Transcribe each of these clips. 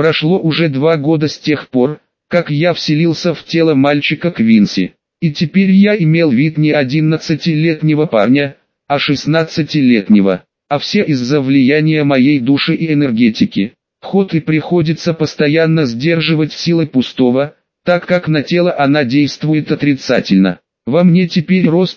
Прошло уже 2 года с тех пор, как я вселился в тело мальчика Квинси. И теперь я имел вид не 11-летнего парня, а 16-летнего. А все из-за влияния моей души и энергетики. Ход и приходится постоянно сдерживать силы пустого, так как на тело она действует отрицательно. Во мне теперь рост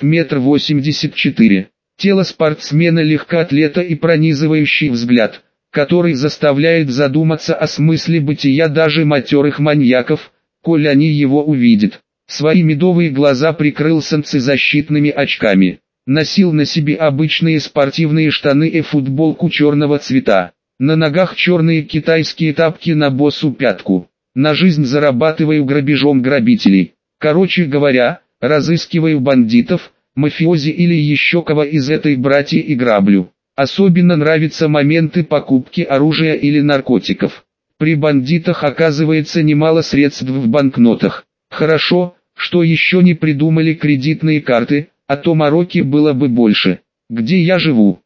1,84 м. Тело спортсмена легкоатлета и пронизывающий взгляд, который заставляет задуматься о смысле бытия даже матерых маньяков, коль они его увидят. Свои медовые глаза прикрыл солнцезащитными очками. Носил на себе обычные спортивные штаны и футболку черного цвета. На ногах черные китайские тапки на босу пятку. На жизнь зарабатываю грабежом грабителей. Короче говоря, разыскиваю бандитов, мафиози или еще кого из этой братьи и граблю. Особенно нравятся моменты покупки оружия или наркотиков. При бандитах оказывается немало средств в банкнотах. Хорошо, что еще не придумали кредитные карты, а то мороки было бы больше. Где я живу?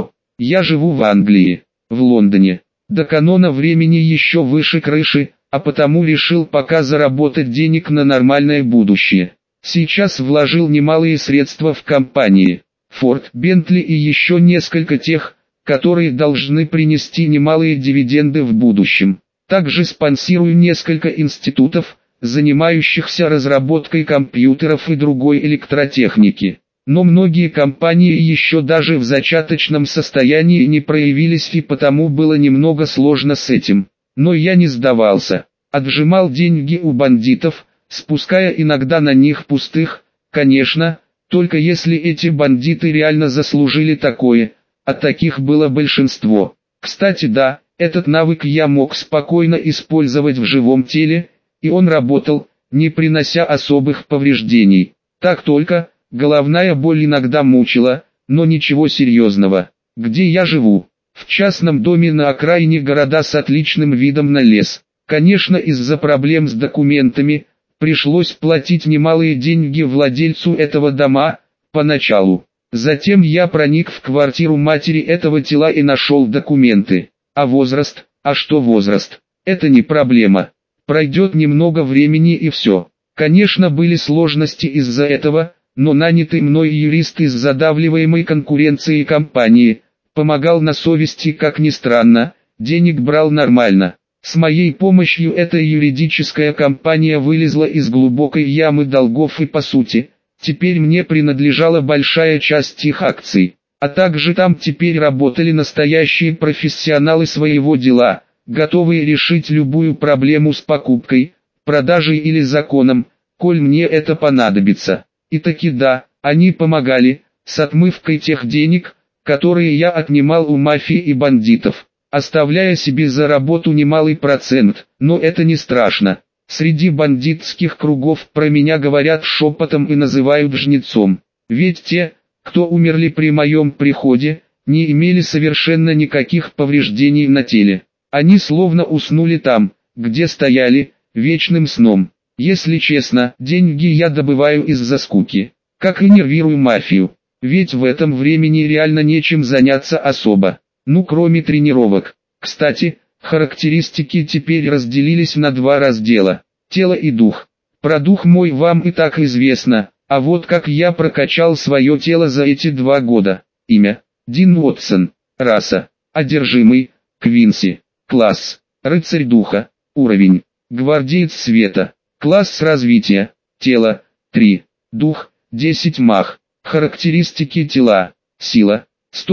Я живу в Англии, в Лондоне. До канона времени еще выше крыши, а потому решил пока заработать денег на нормальное будущее. Сейчас вложил немалые средства в компании Ford, Bentley и еще несколько тех, которые должны принести немалые дивиденды в будущем. Также спонсирую несколько институтов, занимающихся разработкой компьютеров и другой электротехники. Но многие компании еще даже в зачаточном состоянии не проявились и потому было немного сложно с этим. Но я не сдавался. Отжимал деньги у бандитов, спуская иногда на них пустых, конечно, только если эти бандиты реально заслужили такое, а таких было большинство. Кстати да, этот навык я мог спокойно использовать в живом теле, и он работал, не принося особых повреждений. Так только, головная боль иногда мучила, но ничего серьезного. Где я живу? В частном доме на окраине города с отличным видом на лес. Конечно, из-за проблем с документами, пришлось платить немалые деньги владельцу этого дома, поначалу. Затем я проник в квартиру матери этого тела и нашел документы. А возраст? А что возраст? Это не проблема. Пройдет немного времени и все. Конечно, были сложности из-за этого, но нанятый мной юрист из задавливаемой конкуренцией компании помогал на совести, как ни странно, денег брал нормально. С моей помощью эта юридическая компания вылезла из глубокой ямы долгов и по сути, теперь мне принадлежала большая часть их акций. А также там теперь работали настоящие профессионалы своего дела, готовые решить любую проблему с покупкой, продажей или законом, коль мне это понадобится. И таки да, они помогали, с отмывкой тех денег, которые я отнимал у мафии и бандитов, оставляя себе за работу немалый процент, но это не страшно. Среди бандитских кругов про меня говорят шепотом и называют жнецом. Ведь те, кто умерли при моем приходе, не имели совершенно никаких повреждений на теле. Они словно уснули там, где стояли, вечным сном. Если честно, деньги я добываю из-за скуки, как и нервирую мафию. Ведь в этом времени реально нечем заняться особо. Ну кроме тренировок. Кстати, характеристики теперь разделились на 2 раздела. Тело и дух. Про дух мой вам и так известно, а вот как я прокачал свое тело за эти 2 года. Имя: Дин Уотсон. Раса: одержимый, Квинси. Класс: рыцарь духа. Уровень: гвардеец света. Класс развития: тело 3, дух 10 мах. Характеристики тела: сила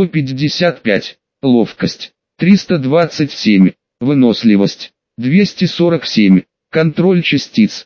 155, ловкость 327, выносливость 247, контроль частиц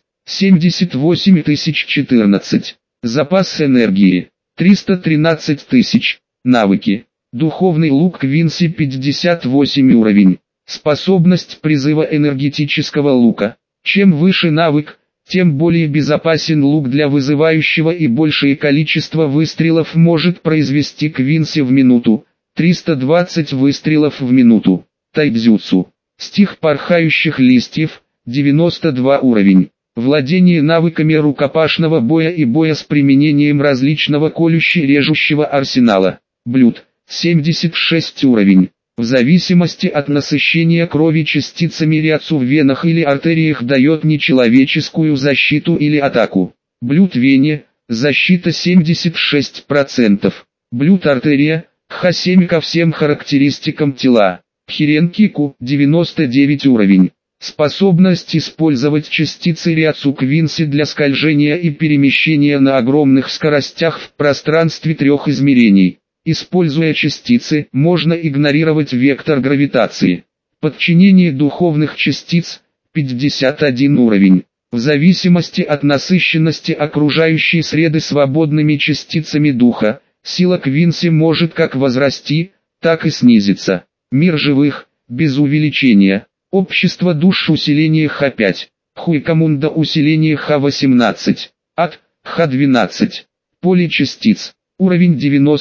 78014, запас энергии 313 тысяч, навыки: духовный лук Квинси 58 уровень, способность призыва энергетического лука. Чем выше навык, тем более безопасен лук для вызывающего и большее количество выстрелов может произвести Квинси в минуту, 320 выстрелов в минуту. Тайцзюцу. Стих порхающих листьев, 92 уровень. Владение навыками рукопашного боя и боя с применением различного колюще-режущего арсенала. Блюд, 76 уровень. В зависимости от насыщения крови частицами риацу в венах или артериях дает нечеловеческую защиту или атаку. Блюд-вене, защита 76%. Блюд-артерия, Х7 ко всем характеристикам тела. Хиренкику, 99 уровень. Способность использовать частицы риацу Квинси для скольжения и перемещения на огромных скоростях в пространстве трех измерений. Используя частицы, можно игнорировать вектор гравитации. Подчинение духовных частиц, 51 уровень. В зависимости от насыщенности окружающей среды свободными частицами духа, сила Квинси может как возрасти, так и снизиться. Мир живых, без увеличения. Общество душ усиление Х5. Хуйкомунда усиление Х18. Ад, Х12. Поле частиц. Уровень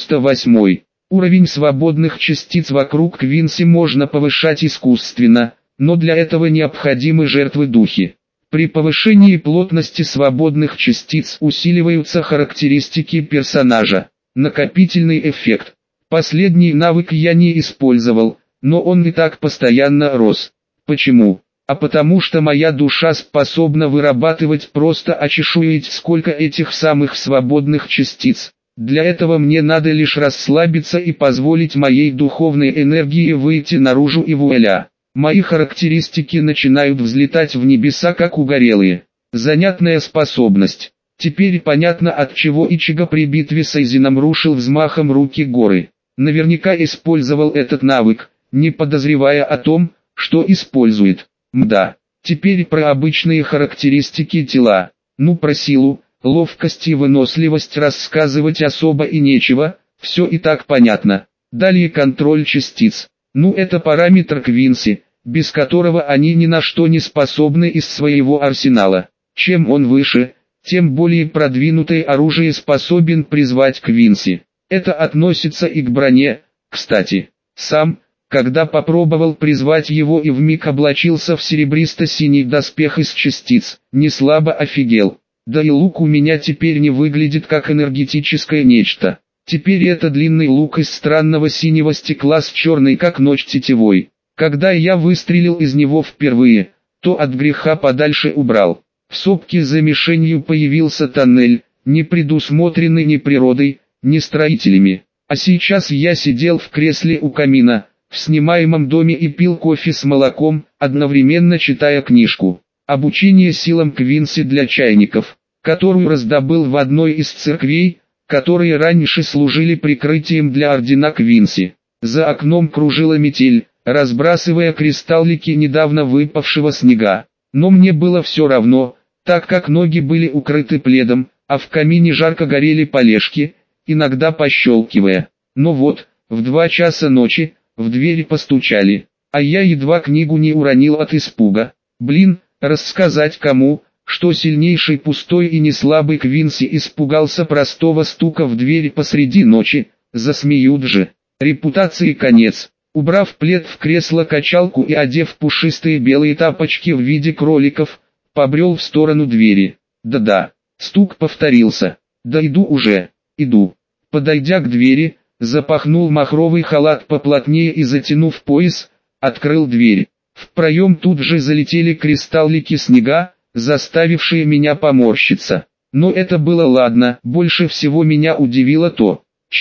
98. Уровень свободных частиц вокруг Квинси можно повышать искусственно, но для этого необходимы жертвы духи. При повышении плотности свободных частиц усиливаются характеристики персонажа. Накопительный эффект. Последний навык я не использовал, но он и так постоянно рос. Почему? А потому что моя душа способна вырабатывать просто очешуять сколько этих самых свободных частиц. Для этого мне надо лишь расслабиться и позволить моей духовной энергии выйти наружу и вуаля. Мои характеристики начинают взлетать в небеса как угорелые. Занятная способность. Теперь понятно, от чего Ичиго при битве с Эйзеном рушил взмахом руки горы. Наверняка использовал этот навык, не подозревая о том, что использует. Мда. Теперь про обычные характеристики тела. Ну, про силу, ловкость и выносливость рассказывать особо и нечего, все и так понятно. Далее контроль частиц. Ну, это параметр Квинси, без которого они ни на что не способны из своего арсенала. Чем он выше, тем более продвинутое оружие способен призвать Квинси. Это относится и к броне, кстати. Сам, когда попробовал призвать его и вмиг облачился в серебристо-синий доспех из частиц, не слабо офигел. Да и лук у меня теперь не выглядит как энергетическое нечто. Теперь это длинный лук из странного синего стекла с черной как ночь тетивой. Когда я выстрелил из него впервые, то от греха подальше убрал. В сопке за мишенью появился тоннель, не предусмотренный ни природой, ни строителями. А сейчас я сидел в кресле у камина, в снимаемом доме и пил кофе с молоком, одновременно читая книжку «Обучение силам Квинси для чайников», которую раздобыл в одной из церквей, которые раньше служили прикрытием для ордена Квинси. За окном кружила метель, разбрасывая кристаллики недавно выпавшего снега. Но мне было все равно, так как ноги были укрыты пледом, а в камине жарко горели полежки, иногда пощелкивая. Но вот, в 2 часа ночи, в дверь постучали, а я едва книгу не уронил от испуга. Блин, рассказать кому, что сильнейший пустой и неслабый Квинси испугался простого стука в дверь посреди ночи, засмеют же. Репутации конец. Убрав плед в кресло-качалку и одев пушистые белые тапочки в виде кроликов, побрел в сторону двери. Да-да, стук повторился. Да иду уже, иду. Подойдя к двери, запахнул махровый халат поплотнее и затянув пояс, открыл дверь. В проем тут же залетели кристаллики снега, заставившие меня поморщиться. Но это было ладно, больше всего меня удивило то.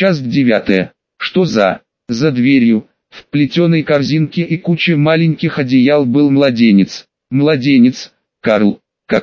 9:00. Что за дверью, в плетеной корзинке и куче маленьких одеял был младенец. Младенец, Карл,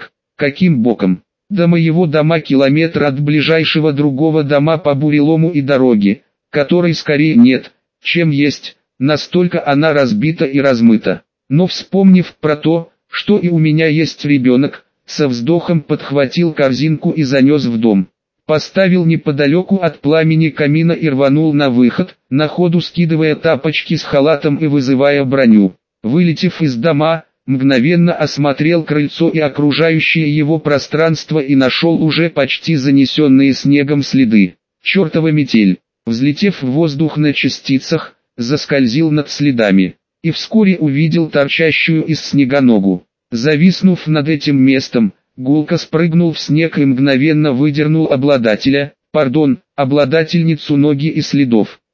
каким боком? До моего дома километр от ближайшего другого дома по бурелому и дороге, которой скорее нет, чем есть, настолько она разбита и размыта. Но вспомнив про то, что и у меня есть ребенок, со вздохом подхватил корзинку и занес в дом. Поставил неподалеку от пламени камина и рванул на выход, на ходу скидывая тапочки с халатом и вызывая броню. Вылетев из дома, мгновенно осмотрел крыльцо и окружающее его пространство и нашел уже почти занесенные снегом следы. Чертова метель, взлетев в воздух на частицах, заскользил над следами. И вскоре увидел торчащую из снега ногу. Зависнув над этим местом, гулко спрыгнул в снег и мгновенно выдернул обладательницу ноги и следов.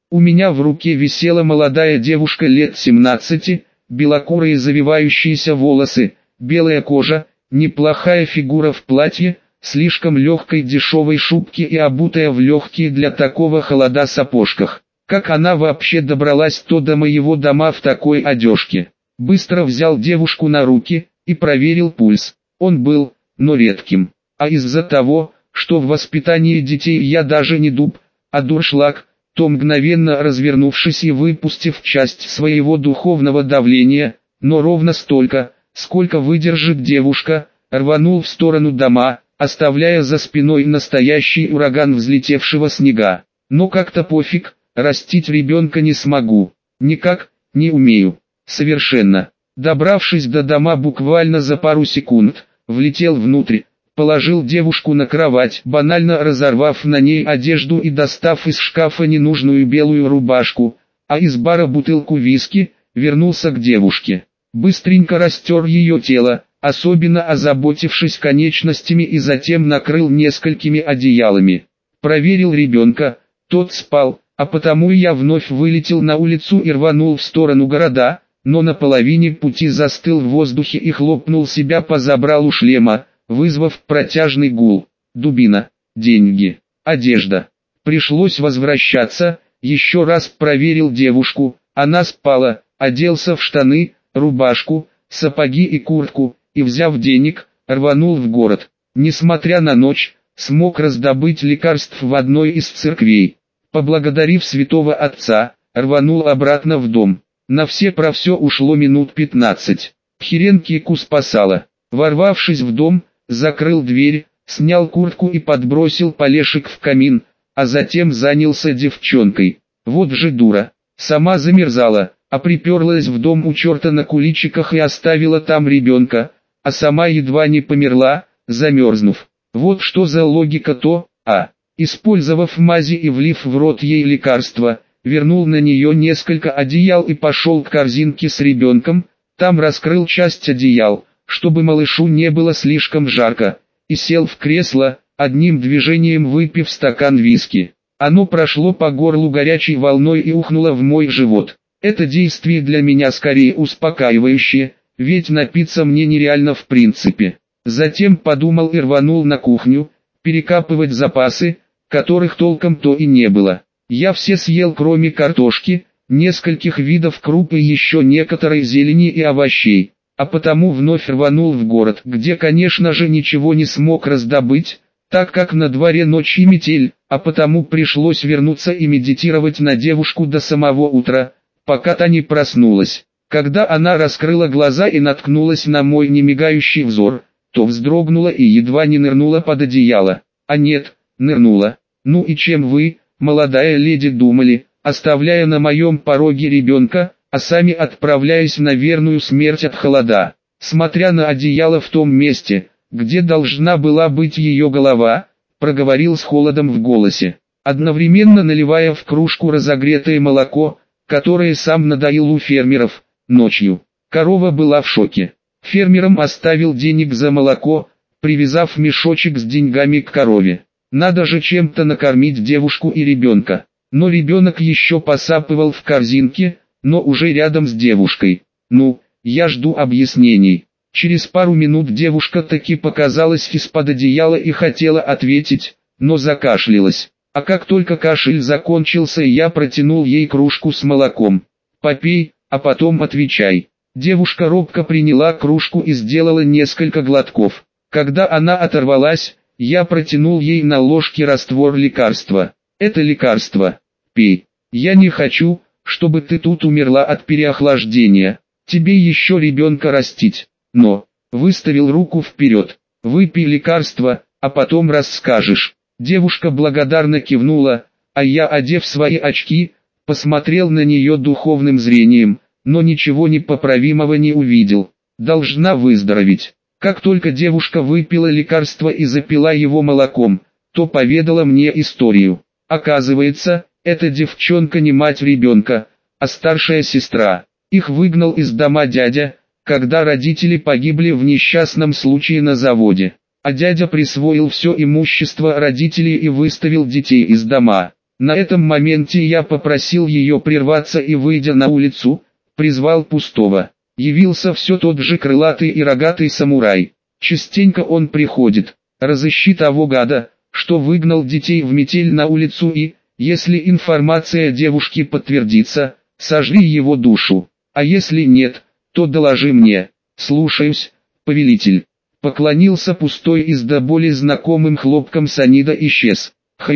У меня в руке висела молодая девушка лет 17, белокурые завивающиеся волосы, белая кожа, неплохая фигура в платье, слишком легкой дешевой шубке и обутая в легкие для такого холода сапожках. Как она вообще добралась до моего дома в такой одежке? Быстро взял девушку на руки и проверил пульс. Он был, но редким. А из-за того, что в воспитании детей я даже не дуб, а дуршлаг, то мгновенно развернувшись и выпустив часть своего духовного давления, но ровно столько, сколько выдержит девушка, рванул в сторону дома, оставляя за спиной настоящий ураган взлетевшего снега. Но как-то пофиг, растить ребенка не смогу. Никак, не умею. Совершенно. Добравшись до дома буквально за пару секунд, влетел внутрь, положил девушку на кровать, банально разорвав на ней одежду и достав из шкафа ненужную белую рубашку, а из бара бутылку виски, вернулся к девушке. Быстренько растер ее тело, особенно озаботившись конечностями, и затем накрыл несколькими одеялами. Проверил ребенка, тот спал, а потому я вновь вылетел на улицу и рванул в сторону города, но на половине пути застыл в воздухе и хлопнул себя по забралу шлема, вызвав протяжный гул. Дубина, деньги, одежда. Пришлось возвращаться, еще раз проверил девушку, она спала, оделся в штаны, рубашку, сапоги и куртку, и взяв денег, рванул в город. Несмотря на ночь, смог раздобыть лекарств в одной из церквей. Поблагодарив святого отца, рванул обратно в дом. На все про все ушло минут 15. Хрен Кику спасала. Ворвавшись в дом, закрыл дверь, снял куртку и подбросил полешек в камин, а затем занялся девчонкой. Вот же дура. Сама замерзала, а приперлась в дом у черта на куличиках и оставила там ребенка, а сама едва не померла, замерзнув. Вот что за логика-то, а? Использовав мази и влив в рот ей лекарства, вернул на нее несколько одеял и пошел к корзинке с ребенком, там раскрыл часть одеял, чтобы малышу не было слишком жарко, и сел в кресло, одним движением выпив стакан виски. Оно прошло по горлу горячей волной и ухнуло в мой живот. Это действие для меня скорее успокаивающее, ведь напиться мне нереально в принципе. Затем подумал и рванул на кухню, перекапывать запасы, которых толком-то и не было. Я все съел, кроме картошки, нескольких видов круп и еще некоторой зелени и овощей, а потому вновь рванул в город, где, конечно же, ничего не смог раздобыть, так как на дворе ночь и метель, а потому пришлось вернуться и медитировать на девушку до самого утра, пока та не проснулась. Когда она раскрыла глаза и наткнулась на мой немигающий взор, то вздрогнула и едва не нырнула под одеяло. А нет, нырнула. Ну и чем вы, молодая леди, думали, оставляя на моем пороге ребенка, а сами отправляясь на верную смерть от холода? Смотря на одеяло в том месте, где должна была быть ее голова, проговорил с холодом в голосе, одновременно наливая в кружку разогретое молоко, которое сам надоил у фермеров, ночью. Корова была в шоке. Фермерам оставил денег за молоко, привязав мешочек с деньгами к корове. Надо же чем-то накормить девушку и ребенка. Но ребенок еще посапывал в корзинке, но уже рядом с девушкой. Ну, я жду объяснений. Через пару минут девушка таки показалась из-под одеяла и хотела ответить, но закашлялась. А как только кашель закончился, я протянул ей кружку с молоком. «Попей, а потом отвечай». Девушка робко приняла кружку и сделала несколько глотков. Когда она оторвалась, я протянул ей на ложке раствор лекарства. «Это лекарство. Пей. Я не хочу, чтобы ты тут умерла от переохлаждения. Тебе еще ребенка растить». Но, выставил руку вперед. «Выпей лекарство, а потом расскажешь». Девушка благодарно кивнула, а я, одев свои очки, посмотрел на нее духовным зрением, но ничего непоправимого не увидел. Должна выздороветь. Как только девушка выпила лекарство и запила его молоком, то поведала мне историю. Оказывается, эта девчонка не мать ребенка, а старшая сестра. Их выгнал из дома дядя, когда родители погибли в несчастном случае на заводе. А дядя присвоил все имущество родителей и выставил детей из дома. На этом моменте я попросил ее прерваться и, выйдя на улицу, призвал пустого. Явился все тот же крылатый и рогатый самурай. Частенько он приходит, разыщи того гада, что выгнал детей в метель на улицу и, если информация девушки подтвердится, сожри его душу, а если нет, то доложи мне. Слушаюсь, повелитель. Поклонился пустой и с до боли знакомым хлопком Санида исчез.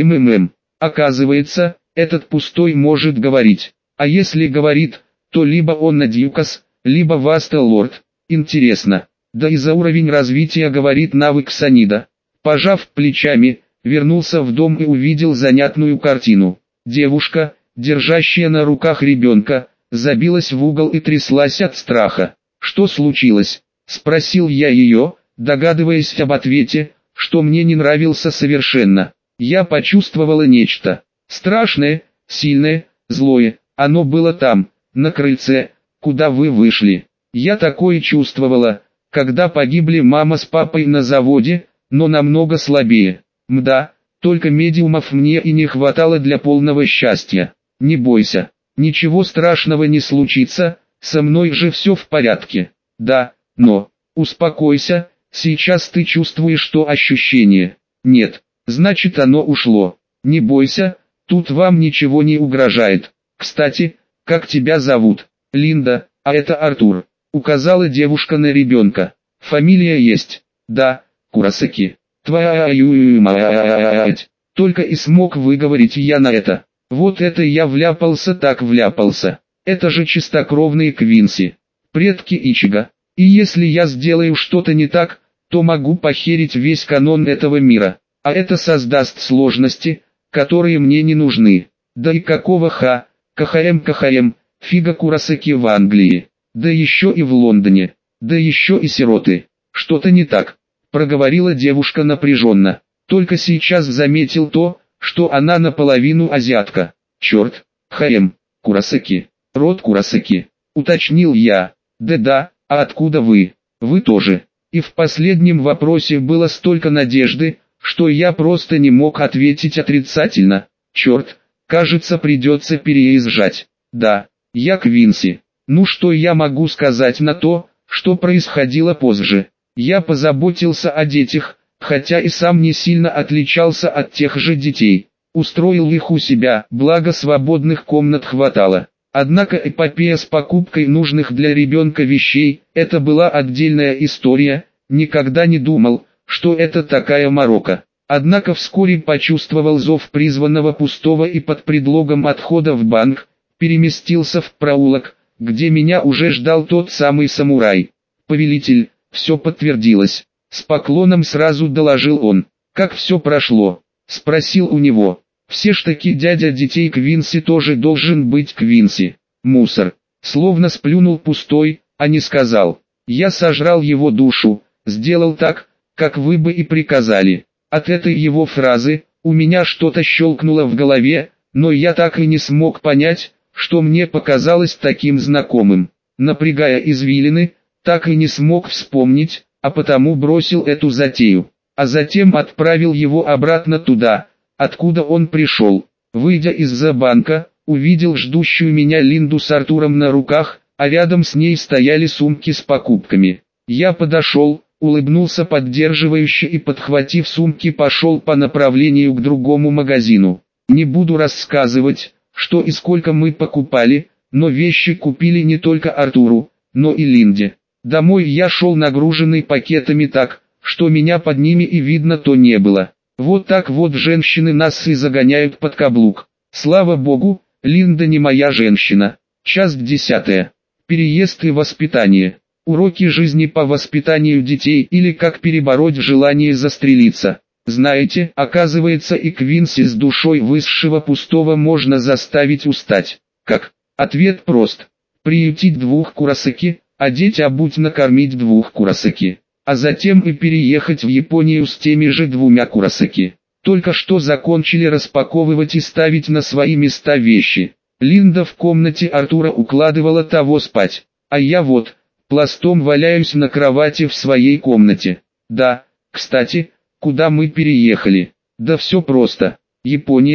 Оказывается, этот пустой может говорить. А если говорит, то либо он Надьюкас, либо Васта-лорд. Интересно. Да и за уровень развития говорит навык Санида. Пожав плечами, вернулся в дом и увидел занятную картину. Девушка, держащая на руках ребенка, забилась в угол и тряслась от страха. «Что случилось?» – спросил я ее, догадываясь об ответе, что мне не нравился совершенно. Я почувствовала нечто страшное, сильное, злое. Оно было там, на крыльце, куда вы вышли. Я такое чувствовала, когда погибли мама с папой на заводе, но намного слабее. Мда, только медиумов мне и не хватало для полного счастья. Не бойся, ничего страшного не случится, со мной же все в порядке. Да, но, успокойся, сейчас ты чувствуешь то ощущение. Нет, значит оно ушло. Не бойся, тут вам ничего не угрожает. Кстати, как тебя зовут? Линда, а это Артур. Указала девушка на ребенка. Фамилия есть? Да, Курасаки. Твою мать. Только и смог выговорить я на это. Вот это я вляпался так вляпался. Это же чистокровные Квинси. Предки Ичиго. И если я сделаю что-то не так, то могу похерить весь канон этого мира. А это создаст сложности, которые мне не нужны. Да и какого КХМ, фига Курасаки в Англии. Да еще и в Лондоне. Да еще и сироты. Что-то не так, проговорила девушка напряженно. Только сейчас заметил то, что она наполовину азиатка. Черт, Курасаки. Род Курасаки. Уточнил я. Да, а откуда вы? Вы тоже. И в последнем вопросе было столько надежды, что я просто не мог ответить отрицательно. Черт, кажется придется переезжать. Да, я Квинси. Ну что я могу сказать на то, что происходило позже? Я позаботился о детях, хотя и сам не сильно отличался от тех же детей. Устроил их у себя, благо свободных комнат хватало. Однако эпопея с покупкой нужных для ребенка вещей, это была отдельная история, никогда не думал, что это такая морока. Однако вскоре почувствовал зов призванного пустого и под предлогом отхода в банк, переместился в проулок, где меня уже ждал тот самый самурай. «Повелитель, все подтвердилось», — с поклоном сразу доложил он. «Как все прошло?» — спросил у него. «Все ж таки дядя детей Квинси тоже должен быть Квинси. Мусор». Словно сплюнул пустой, а не сказал. «Я сожрал его душу, сделал так, как вы бы и приказали». От этой его фразы, у меня что-то щелкнуло в голове, но я так и не смог понять, что мне показалось таким знакомым. Напрягая извилины, так и не смог вспомнить, а потому бросил эту затею. А затем отправил его обратно туда, откуда он пришел. Выйдя из-за банка, увидел ждущую меня Линду с Артуром на руках, а рядом с ней стояли сумки с покупками. Я подошел, улыбнулся поддерживающе и, подхватив сумки, пошел по направлению к другому магазину. Не буду рассказывать, что и сколько мы покупали, но вещи купили не только Артуру, но и Линде. Домой я шел нагруженный пакетами так, что меня под ними и видно то не было. Вот так вот женщины нас и загоняют под каблук. Слава богу, Линда не моя женщина. Часть 10. Переезд и воспитание. Уроки жизни по воспитанию детей или как перебороть желание застрелиться. Знаете, оказывается и Квинси с душой высшего пустого можно заставить устать. Как? Ответ прост. Приютить 2 Курасаки, одеть, обуть, накормить 2 Курасаки. А затем и переехать в Японию с теми же 2 Курасаки. Только что закончили распаковывать и ставить на свои места вещи. Линда в комнате Артура укладывала того спать. А я вот, пластом валяюсь на кровати в своей комнате. Да, кстати, куда мы переехали? Да все просто. Япония,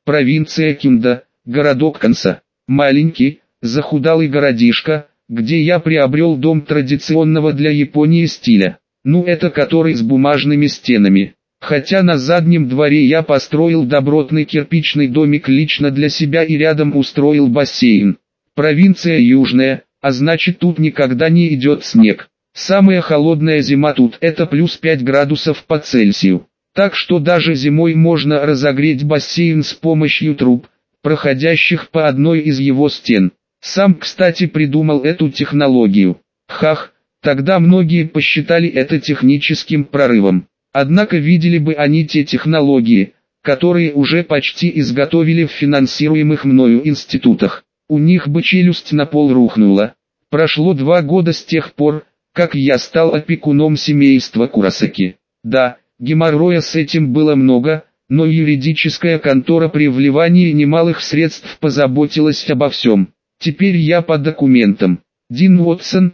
Провинция Кюнда, городок Канса. Маленький, захудалый городишко, где я приобрел дом традиционного для Японии стиля. Ну это который с бумажными стенами. Хотя на заднем дворе я построил добротный кирпичный домик лично для себя и рядом устроил бассейн. Провинция южная, а значит тут никогда не идет снег. Самая холодная зима тут это плюс 5 градусов по Цельсию. Так что даже зимой можно разогреть бассейн с помощью труб, проходящих по одной из его стен. Сам, кстати, придумал эту технологию. Хах, тогда многие посчитали это техническим прорывом. Однако видели бы они те технологии, которые уже почти изготовили в финансируемых мною институтах. У них бы челюсть на пол рухнула. Прошло 2 года с тех пор, как я стал опекуном семейства Куросаки. Да, геморроя с этим было много, но юридическая контора при вливании немалых средств позаботилась обо всем. Теперь я по документам. Дин Уотсон,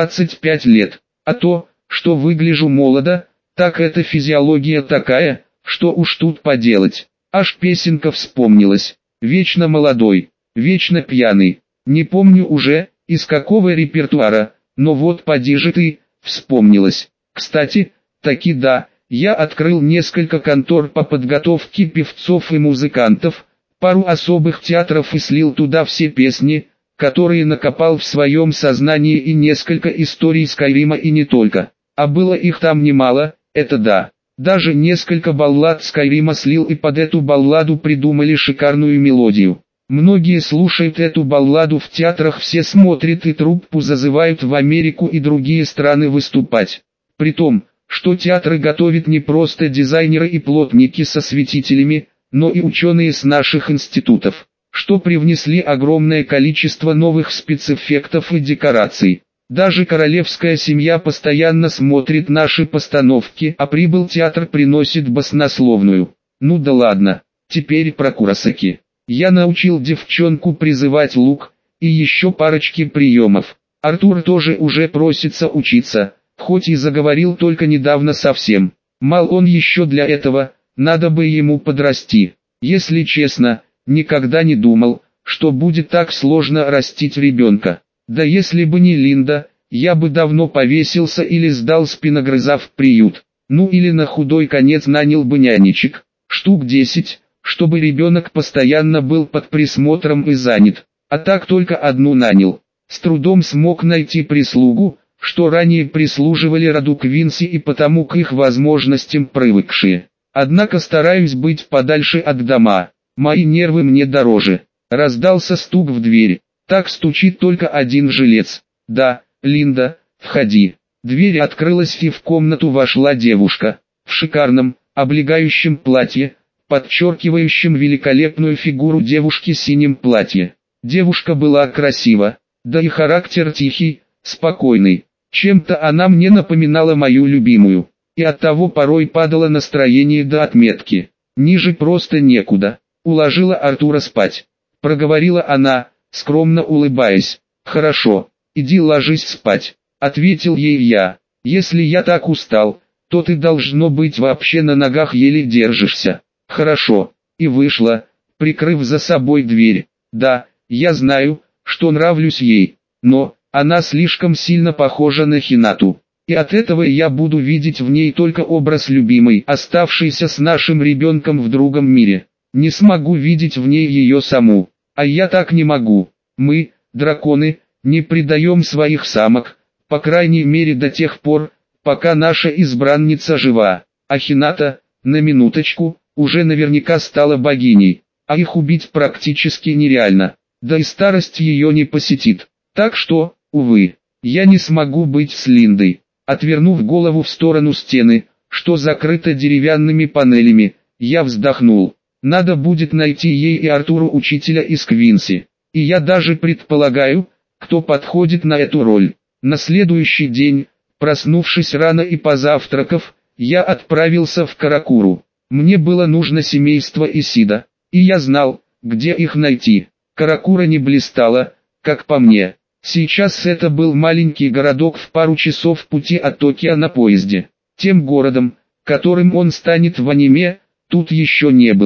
25 лет. А то, что выгляжу молодо, так это физиология такая, что уж тут поделать. Аж песенка вспомнилась. Вечно молодой, вечно пьяный. Не помню уже, из какого репертуара, но вот поди же ты, вспомнилась. Кстати, таки да, я открыл несколько контор по подготовке певцов и музыкантов, пару особых театров и слил туда все песни, которые накопал в своем сознании и несколько историй Скайрима и не только. А было их там немало, это да. Даже несколько баллад Скайрима слил и под эту балладу придумали шикарную мелодию. Многие слушают эту балладу в театрах, все смотрят и труппу зазывают в Америку и другие страны выступать. При том, что театры готовят не просто дизайнеры и плотники со осветителями, но и ученые с наших институтов, что привнесли огромное количество новых спецэффектов и декораций. Даже королевская семья постоянно смотрит наши постановки, а прибыль театр приносит баснословную. Ну да ладно, теперь про Куросаки. Я научил девчонку призывать лук, и еще парочки приемов. Артур тоже уже просится учиться, хоть и заговорил только недавно совсем. Мал он еще для этого, надо бы ему подрасти. Если честно, никогда не думал, что будет так сложно растить ребенка. Да если бы не Линда, я бы давно повесился или сдал спиногрыза в приют. Ну или на худой конец нанял бы нянечек, штук 10, чтобы ребенок постоянно был под присмотром и занят. А так только одну нанял. С трудом смог найти прислугу, что ранее прислуживали роду Квинси и потому к их возможностям привыкшие. Однако стараюсь быть подальше от дома. Мои нервы мне дороже. Раздался стук в дверь. Так стучит только один жилец. Да, Линда, входи. Дверь открылась и в комнату вошла девушка. В шикарном, облегающем платье, подчеркивающем великолепную фигуру девушки синем платье. Девушка была красива, да и характер тихий, спокойный. Чем-то она мне напоминала мою любимую, и оттого порой падало настроение до отметки. Ниже просто некуда. Уложила Артура спать. Проговорила она, скромно улыбаясь. «Хорошо, иди ложись спать», — ответил ей я. «Если я так устал, то ты должно быть вообще на ногах еле держишься». «Хорошо», и вышла, прикрыв за собой дверь. Да, я знаю, что нравлюсь ей, но она слишком сильно похожа на Хинату. И от этого я буду видеть в ней только образ любимой, оставшейся с нашим ребенком в другом мире. Не смогу видеть в ней ее саму. А я так не могу. Мы, драконы, не предаем своих самок, по крайней мере до тех пор, пока наша избранница жива. А Хината, на минуточку, уже наверняка стала богиней, а их убить практически нереально. Да и старость ее не посетит. Так что, увы, я не смогу быть с Линдой. Отвернув голову в сторону стены, что закрыта деревянными панелями, я вздохнул. Надо будет найти ей и Артуру учителя из Квинси. И я даже предполагаю, кто подходит на эту роль. На следующий день, проснувшись рано и позавтракав, я отправился в Каракуру. Мне было нужно семейство Исида, и я знал, где их найти. Каракура не блистала, как по мне. Сейчас это был маленький городок в пару часов пути от Токио на поезде. Тем городом, которым он станет в аниме, тут еще не было.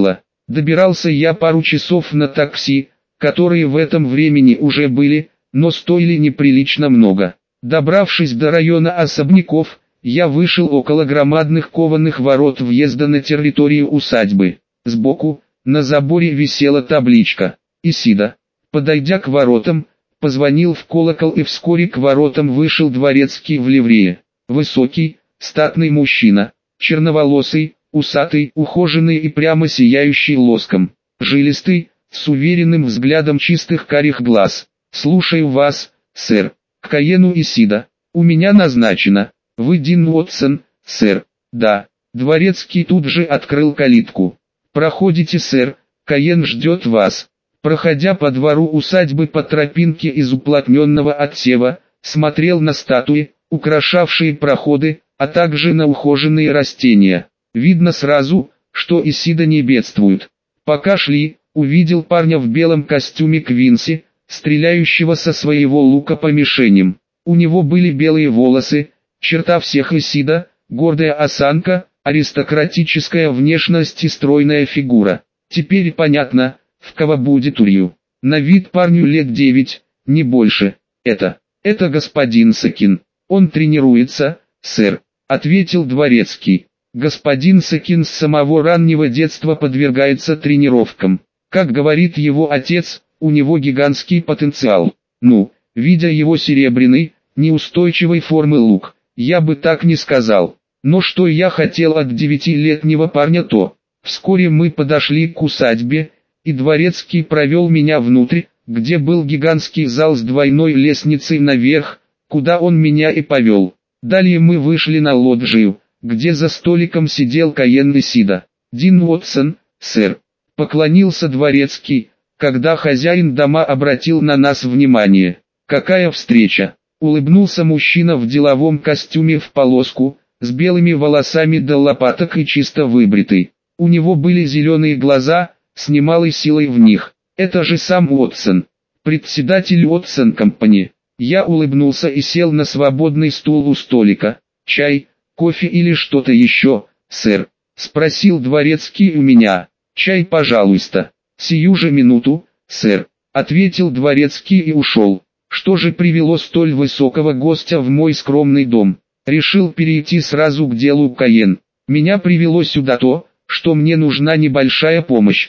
Добирался я пару часов на такси, которые в этом времени уже были, но стоили неприлично много. Добравшись до района особняков, я вышел около громадных кованых ворот въезда на территорию усадьбы. Сбоку, на заборе висела табличка «Исида». Подойдя к воротам, позвонил в колокол, и вскоре к воротам вышел дворецкий в ливрее. Высокий, статный мужчина, черноволосый, усатый, ухоженный и прямо сияющий лоском. Жилистый, с уверенным взглядом чистых карих глаз. «Слушаю вас, сэр». «К Каену Исида. У меня назначено. Вы Дин Уотсон, сэр?» «Да». Дворецкий тут же открыл калитку. «Проходите, сэр, Каен ждет вас». Проходя по двору усадьбы по тропинке из уплотненного отсева, смотрел на статуи, украшавшие проходы, а также на ухоженные растения. Видно сразу, что Исида не бедствует. Пока шли, увидел парня в белом костюме Квинси, стреляющего со своего лука по мишеням. У него были белые волосы, черта всех Исида, гордая осанка, аристократическая внешность и стройная фигура. Теперь понятно, в кого будет Урью. На вид парню лет 9, не больше. Это господин Сакин. Он тренируется, сэр, ответил дворецкий. Господин Сакин с самого раннего детства подвергается тренировкам. Как говорит его отец, у него гигантский потенциал. Ну, видя его серебряный, неустойчивой формы лук, я бы так не сказал. Но что я хотел от 9-летнего парня, то... Вскоре мы подошли к усадьбе, и дворецкий провел меня внутрь, где был гигантский зал с двойной лестницей наверх, куда он меня и повел. Далее мы вышли на лоджию, где за столиком сидел Каен Исида. «Дин Уотсон, сэр», — поклонился дворецкий, когда хозяин дома обратил на нас внимание. «Какая встреча!» — улыбнулся мужчина в деловом костюме в полоску, с белыми волосами до лопаток и чисто выбритый. У него были зеленые глаза, с немалой силой в них. «Это же сам Уотсон, председатель Уотсон Компани». Я улыбнулся и сел на свободный стул у столика. «Чай, кофе или что-то еще, сэр?» — спросил дворецкий у меня. «Чай, пожалуйста». «Сию же минуту, сэр», — ответил дворецкий и ушел. Что же привело столь высокого гостя в мой скромный дом? Решил перейти сразу к делу, Каен. Меня привело сюда то, что мне нужна небольшая помощь.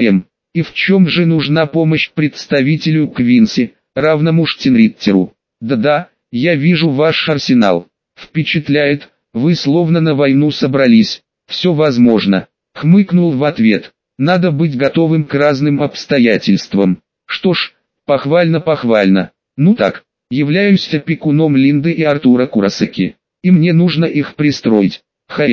И в чем же нужна помощь представителю Квинси, равному Штинриттеру? Да-да, я вижу ваш арсенал. Впечатляет, вы словно на войну собрались. Все возможно. Хмыкнул в ответ. Надо быть готовым к разным обстоятельствам. Что ж, похвально. Ну так, являюсь опекуном Линды и Артура Курасаки, и мне нужно их пристроить.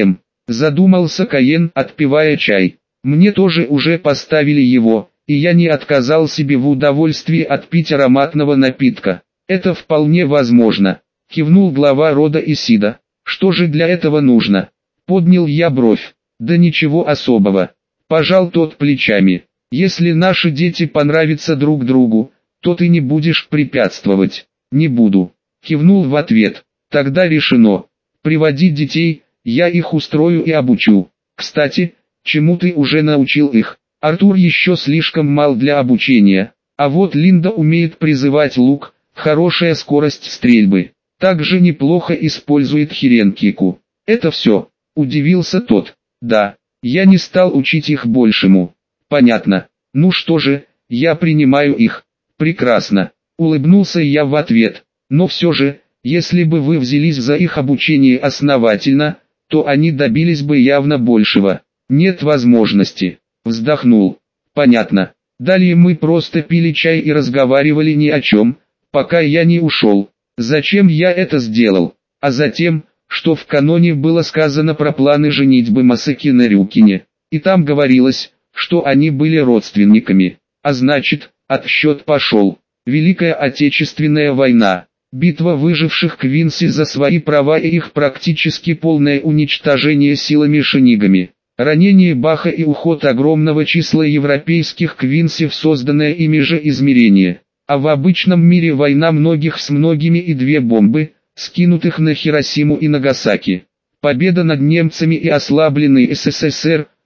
Задумался Каен, отпивая чай. Мне тоже уже поставили его, и я не отказал себе в удовольствии отпить ароматного напитка. Это вполне возможно. Кивнул глава рода Исида. Что же для этого нужно? Поднял я бровь. Да ничего особого. Пожал тот плечами. Если наши дети понравятся друг другу, то ты не будешь препятствовать. Не буду. Кивнул в ответ. Тогда решено. Приводи детей, я их устрою и обучу. Кстати, чему ты уже научил их? Артур еще слишком мал для обучения, а вот Линда умеет призывать лук, хорошая скорость стрельбы. Также неплохо использует хиренкику. Это все, удивился тот. Да, я не стал учить их большему. Понятно. Ну что же, я принимаю их. Прекрасно. Улыбнулся я в ответ. Но все же, если бы вы взялись за их обучение основательно, то они добились бы явно большего. Нет возможности. Вздохнул. Понятно. Далее мы просто пили чай и разговаривали ни о чем, пока я не ушел. Зачем я это сделал? А затем, что в каноне было сказано про планы женитьбы Масаки на Рюкине. И там говорилось, что они были родственниками. А значит, отсчет пошел. Великая Отечественная война. Битва выживших Квинси за свои права и их практически полное уничтожение силами шинигами. Ранение Баха и уход огромного числа европейских Квинси в созданное ими же измерение. А в обычном мире война многих с многими и 2 бомбы, скинутых на Хиросиму и Нагасаки. Победа над немцами и ослабленный СССР,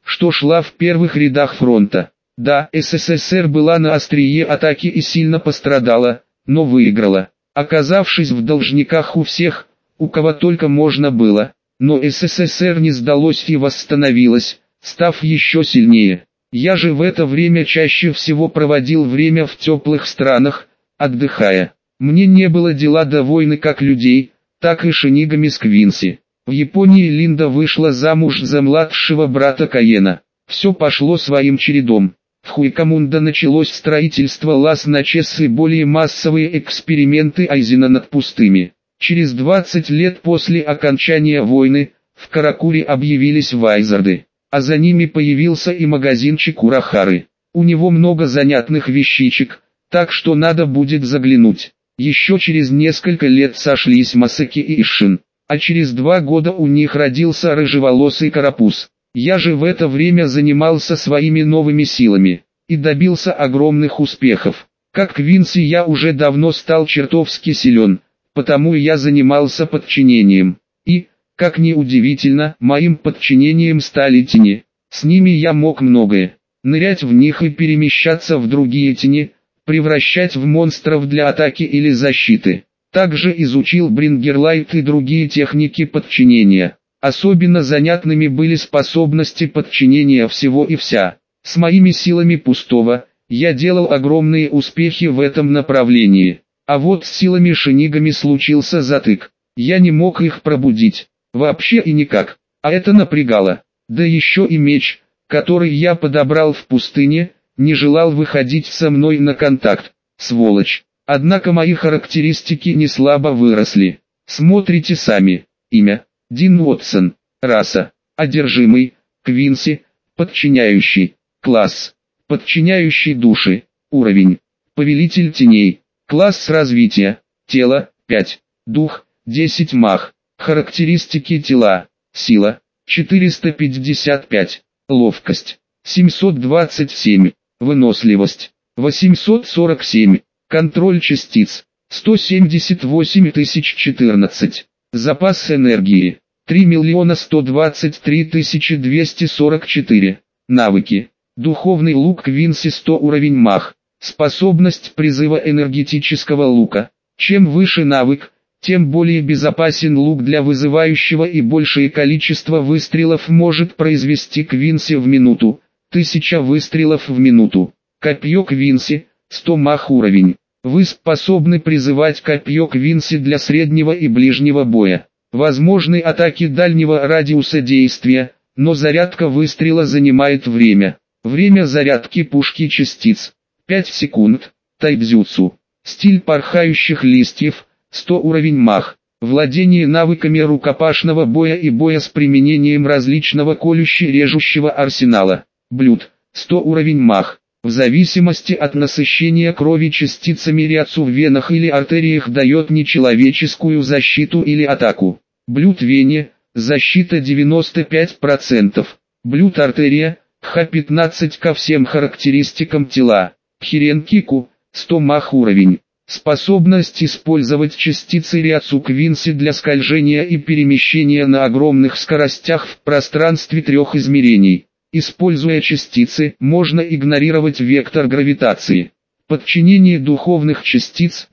что шла в первых рядах фронта. Да, СССР была на острие атаки и сильно пострадала, но выиграла, оказавшись в должниках у всех, у кого только можно было. Но СССР не сдалось и восстановилось, став еще сильнее. Я же в это время чаще всего проводил время в теплых странах, отдыхая. Мне не было дела до войны как людей, так и шинигами с Квинси. В Японии Линда вышла замуж за младшего брата Каена. Все пошло своим чередом. В Хуикамундо началось строительство Лас-Начес и более массовые эксперименты Айзена над пустыми. Через 20 лет после окончания войны, в Каракуре объявились вайзарды, а за ними появился и магазинчик Урахары. У него много занятных вещичек, так что надо будет заглянуть. Еще через несколько лет сошлись Масаки и Ишин, а через 2 года у них родился рыжеволосый карапуз. Я же в это время занимался своими новыми силами и добился огромных успехов. Как Квинси я уже давно стал чертовски силен, потому я занимался подчинением. И, как ни удивительно, моим подчинением стали тени. С ними я мог многое. Нырять в них и перемещаться в другие тени, превращать в монстров для атаки или защиты. Также изучил Брингерлайт и другие техники подчинения. Особенно занятными были способности подчинения всего и вся. С моими силами пустого, я делал огромные успехи в этом направлении. А вот с силами шинигами случился затык. Я не мог их пробудить. Вообще и никак. А это напрягало. Да еще и меч, который я подобрал в пустыне, не желал выходить со мной на контакт. Сволочь. Однако мои характеристики не слабо выросли. Смотрите сами. Имя: Дин Уотсон. Раса: одержимый. Квинси: подчиняющий. Класс: подчиняющий души. Уровень: повелитель теней. Класс развития: тело 5, дух 10 мах. Характеристики тела: сила 455, ловкость 727, выносливость 847, контроль частиц 178 014, запас энергии 3 123 244, навыки: духовный лук Квинси 100 уровень мах, способность призыва энергетического лука. Чем выше навык, тем более безопасен лук для вызывающего и большее количество выстрелов может произвести Квинси в минуту, 1000 выстрелов в минуту. Копье Квинси, 100 мах уровень. Вы способны призывать копье Квинси для среднего и ближнего боя. Возможны атаки дальнего радиуса действия, но зарядка выстрела занимает время. Время зарядки пушки частиц 5 секунд. Тайбзюцу. Стиль порхающих листьев, 100 уровень мах. Владение навыками рукопашного боя и боя с применением различного колюще-режущего арсенала. Блюд, 100 уровень мах. В зависимости от насыщения крови частицами рядцу в венах или артериях дает нечеловеческую защиту или атаку. Блюд вене, защита 95%. Блюд артерия, Х15 ко всем характеристикам тела. Хиренкику, 100 мах уровень. Способность использовать частицы рядцу Квинси для скольжения и перемещения на огромных скоростях в пространстве 3 измерений. Используя частицы, можно игнорировать вектор гравитации. Подчинение духовных частиц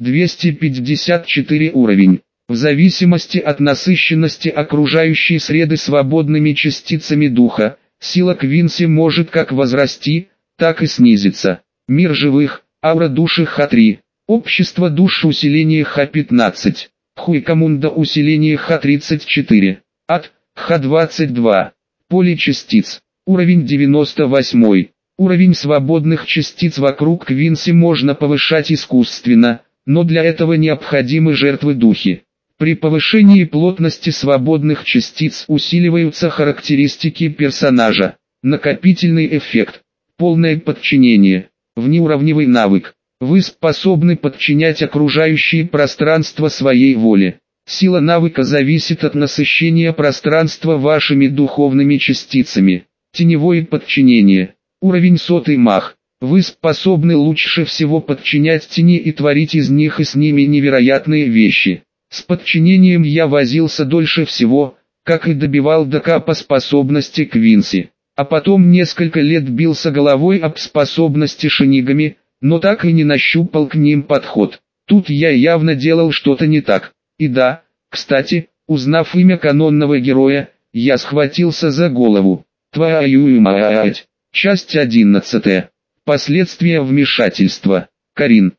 254 уровень. В зависимости от насыщенности окружающей среды свободными частицами духа, сила Квинси может как возрасти, так и снизиться. Мир живых, аура души Х3. Общество душ усиление Х15. Хуикамундо усиление Х34. Ад, Х22. Поле частиц. Уровень 98. Уровень свободных частиц вокруг Квинси можно повышать искусственно, но для этого необходимы жертвы духи. При повышении плотности свободных частиц усиливаются характеристики персонажа. Накопительный эффект. Полное подчинение. Внеуровневый навык. Вы способны подчинять окружающее пространство своей воле. Сила навыка зависит от насыщения пространства вашими духовными частицами. Теневое подчинение. Уровень 100 мах. Вы способны лучше всего подчинять тени и творить из них и с ними невероятные вещи. С подчинением я возился дольше всего, как и добивал ДК по способности Квинси. А потом несколько лет бился головой об способности шинигами, но так и не нащупал к ним подход. Тут я явно делал что-то не так. И да, кстати, узнав имя канонного героя, я схватился за голову. Твою мать. Часть 11. Последствия вмешательства. Карин.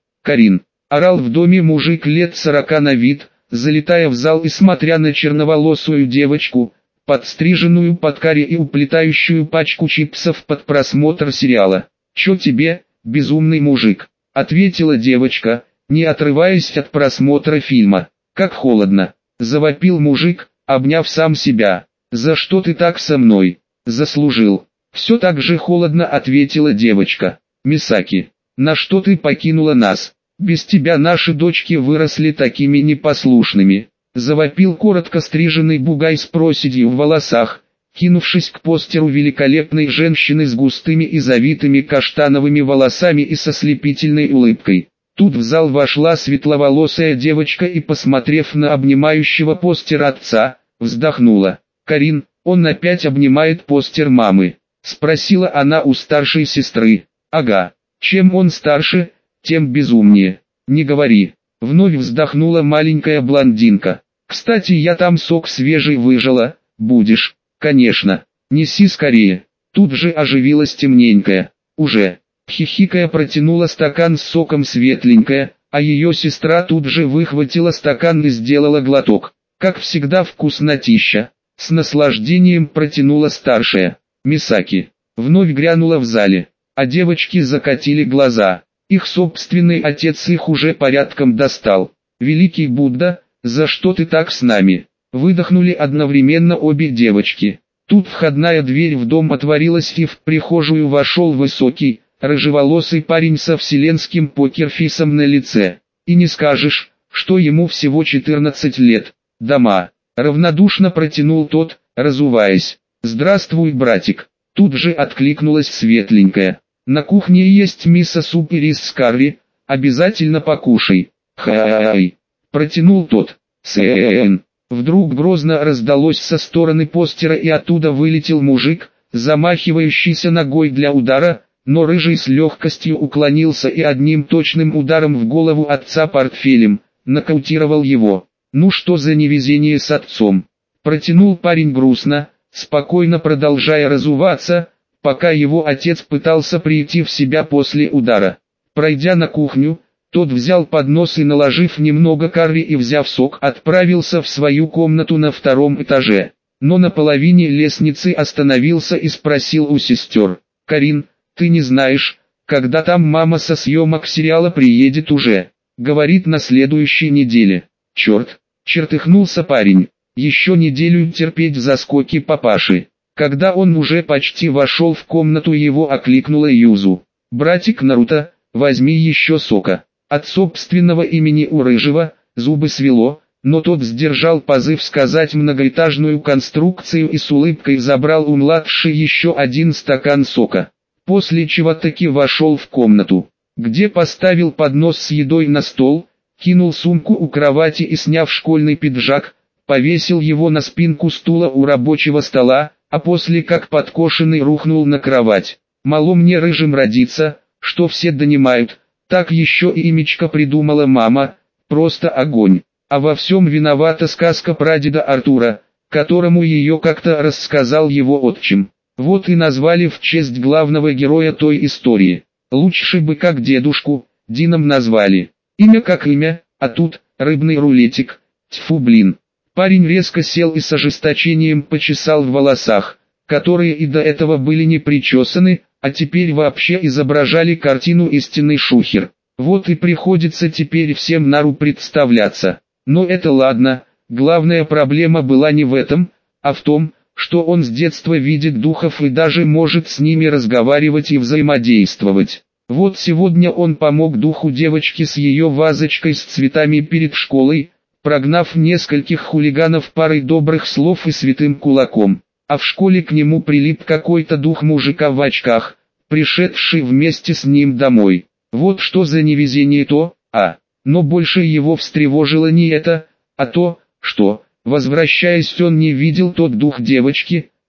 Орал в доме мужик лет 40 на вид, залетая в зал и смотря на черноволосую девочку, подстриженную под каре и уплетающую пачку чипсов под просмотр сериала. «Чё тебе, безумный мужик?» — ответила девочка, не отрываясь от просмотра фильма. «Как холодно!» — завопил мужик, обняв сам себя. «За что ты так со мной?» «Заслужил». «Все так же холодно», — ответила девочка. «Мисаки, на что ты покинула нас? Без тебя наши дочки выросли такими непослушными», — завопил коротко стриженный бугай с проседью в волосах, кинувшись к постеру великолепной женщины с густыми и завитыми каштановыми волосами и со слепительной улыбкой. Тут в зал вошла светловолосая девочка и, посмотрев на обнимающего постер отца, вздохнула. «Карин, он опять обнимает постер мамы?» — спросила она у старшей сестры. «Ага, чем он старше, тем безумнее. Не говори». Вновь вздохнула маленькая блондинка. «Кстати, я там сок свежий выжила, будешь?» «Конечно. Неси скорее». Тут же оживилась темненькая. «Уже». Хихикая протянула стакан с соком светленькая, а ее сестра тут же выхватила стакан и сделала глоток. Как всегда вкуснотища. С наслаждением протянула старшая. Мисаки. Вновь грянула в зале, а девочки закатили глаза. Их собственный отец их уже порядком достал. «Великий Будда, за что ты так с нами?» Выдохнули одновременно обе девочки. Тут входная дверь в дом отворилась и в прихожую вошел высокий, рыжеволосый парень со вселенским покерфейсом на лице. И не скажешь, что ему всего 14 лет. «Дома», — равнодушно протянул тот, разуваясь. «Здравствуй, братик». Тут же откликнулась светленькая. «На кухне есть мисо-суп и рис с карри, обязательно покушай». «Хай», — протянул тот. «Сэн». Вдруг грозно раздалось со стороны постера и оттуда вылетел мужик, замахивающийся ногой для удара, но рыжий с легкостью уклонился и одним точным ударом в голову отца портфелем, нокаутировал его. «Ну что за невезение с отцом?» Протянул парень грустно, спокойно продолжая разуваться, пока его отец пытался прийти в себя после удара. Пройдя на кухню, тот взял поднос и, наложив немного карри и взяв сок, отправился в свою комнату на втором этаже. Но на половине лестницы остановился и спросил у сестер: «Карин, ты не знаешь, когда там мама со съемок сериала приедет уже?» «Говорит, на следующей неделе». «Черт!» — чертыхнулся парень. «Еще неделю терпеть заскоки папаши». Когда он уже почти вошел в комнату, его окликнула Юзу. «Братик Наруто, возьми еще сока». От собственного имени у рыжего зубы свело, но тот сдержал позыв сказать многоэтажную конструкцию и с улыбкой забрал у младшей еще один стакан сока. После чего таки вошел в комнату, где поставил поднос с едой на стол, кинул сумку у кровати и, сняв школьный пиджак, повесил его на спинку стула у рабочего стола, а после как подкошенный рухнул на кровать. «Мало мне рыжим родиться, что все донимают, так еще и имечко придумала мама, просто огонь. А во всем виновата сказка прадеда Артура, которому ее как-то рассказал его отчим. Вот и назвали в честь главного героя той истории. Лучше бы как дедушку, Дином назвали. Имя как имя, а тут рыбный рулетик. Тьфу блин». Парень резко сел и с ожесточением почесал в волосах, которые и до этого были не причесаны, а теперь вообще изображали картину «Истинный шухер». Вот и приходится теперь всем Нару представляться. Но это ладно, главная проблема была не в этом, а в том, что он с детства видит духов и даже может с ними разговаривать и взаимодействовать. Вот сегодня он помог духу девочки с ее вазочкой с цветами перед школой, прогнав нескольких хулиганов парой добрых слов и святым кулаком. А в школе к нему прилип какой-то дух мужика в очках, пришедший вместе с ним домой. Вот что за невезение-то, но больше его встревожило не это, а то, что, возвращаясь, он не видел тот дух девочки,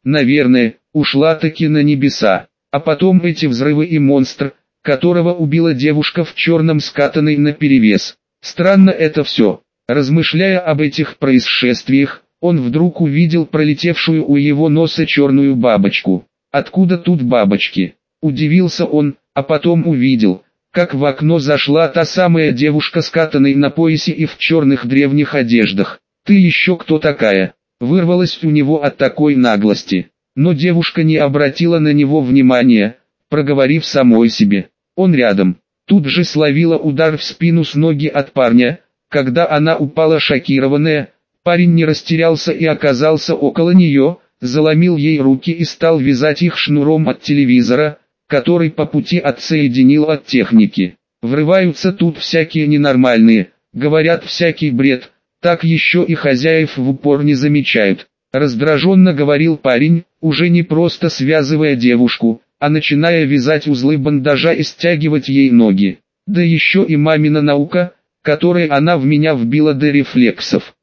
Наверное, ушла-таки на небеса. А потом эти взрывы и монстр, которого убила девушка в черном скатанной наперевес. Странно это все. Размышляя об этих происшествиях, он вдруг увидел пролетевшую у его носа черную бабочку. Откуда тут бабочки? Удивился он, а потом увидел, как в окно зашла та самая девушка скатанной на поясе и в черных древних одеждах. «Ты еще кто такая?» Вырвалось у него от такой наглости. Но девушка не обратила на него внимания, проговорив самой себе: «Он рядом». Тут же словила удар в спину с ноги от парня. Когда она упала шокированная, парень не растерялся и оказался около нее, заломил ей руки и стал вязать их шнуром от телевизора, который по пути отсоединил от техники. Врываются тут всякие ненормальные, говорят всякий бред, так еще и хозяев в упор не замечают. Раздраженно говорил парень, уже не просто связывая девушку, а начиная вязать узлы бандажа и стягивать ей ноги. Да еще и мамина наука, которой она в меня вбила до рефлексов.